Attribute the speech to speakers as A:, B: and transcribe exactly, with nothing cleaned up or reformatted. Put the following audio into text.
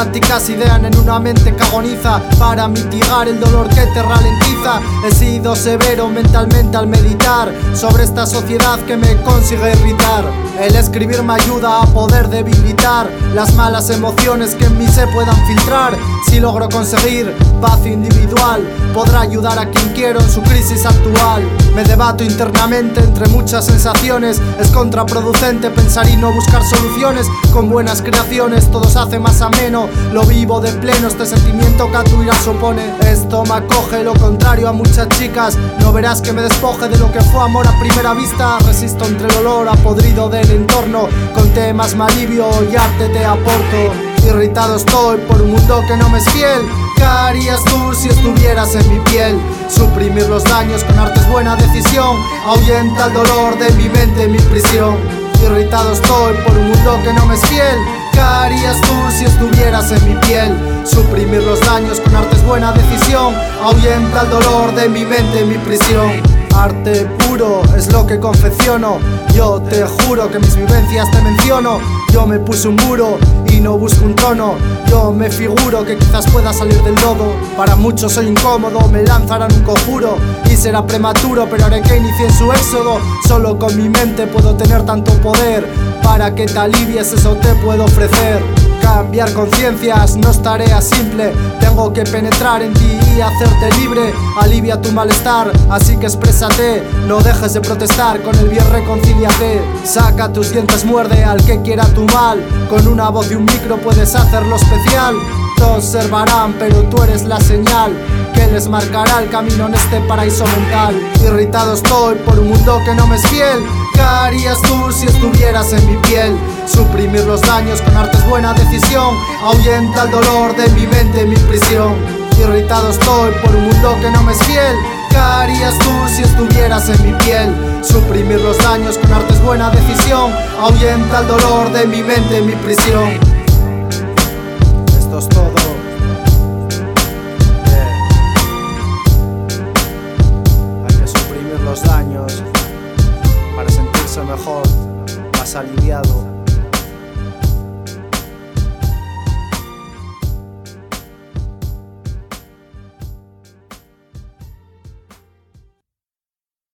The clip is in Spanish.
A: prácticas idean en una mente que agoniza para mitigar el dolor que te ralentiza. He sido severo mentalmente al meditar sobre esta sociedad que me consigue irritar. El escribir me ayuda a poder debilitar las malas emociones que en mí se puedan filtrar. Si logro conseguir paz individual, podrá ayudar a quien quiero en su crisis actual. Me debato internamente entre muchas sensaciones. Es contraproducente pensar y no buscar soluciones. Con buenas creaciones todo se hace más ameno. Lo vivo de pleno, este sentimiento que a tu ira se opone. Esto me acoge, lo contrario a muchas chicas. No verás que me despoje de lo que fue amor a primera vista. Resisto entre el olor a podrido del entorno. Con temas me alivio y arte te aporto. Irritado estoy por un mundo que no me es fiel. ¿Qué harías tú si estuvieras en mi piel? Suprimir los daños con arte es buena decisión. Ahuyenta el dolor de mi mente, mi prisión. Irritado estoy por un mundo que no me es fiel. ¿Qué harías tú si estuvieras en mi piel? Suprimir los daños con arte es buena decisión. Ahuyenta el dolor de mi mente, mi prisión. Arte puro es lo que confecciono. Yo te juro que mis vivencias te menciono. Yo me puse un muro y no busco un trono. Yo me figuro que quizás pueda salir del lodo. Para muchos soy incómodo, me lanzarán un conjuro y será prematuro, pero haré que inicien su éxodo. Solo con mi mente puedo tener tanto poder. Para que te alivies eso te puedo ofrecer. Cambiar conciencias no es tarea simple. Tengo que penetrar en ti y hacerte libre. Alivia tu malestar, así que exprésate. No dejes de protestar, con el bien reconcíliate. Saca tus dientes, muerde al que quiera tu mal. Con una voz y un micro puedes hacerlo especial. Te observarán, pero tú eres la señal que les marcará el camino en este paraíso mental. Irritado estoy por un mundo que no me es fiel. ¿Qué harías tú si estuvieras en mi piel? Suprimir los daños con arte es buena decisión. Ahuyenta el dolor de mi mente, mi prisión. Irritado estoy por un mundo que no me es fiel. ¿Qué harías tú si estuvieras en mi piel? Suprimir los daños con arte es buena decisión. Ahuyenta el dolor de mi mente, mi prisión. Esto es todo. Yeah. Hay que suprimir los daños para sentirse mejor, más aliviado.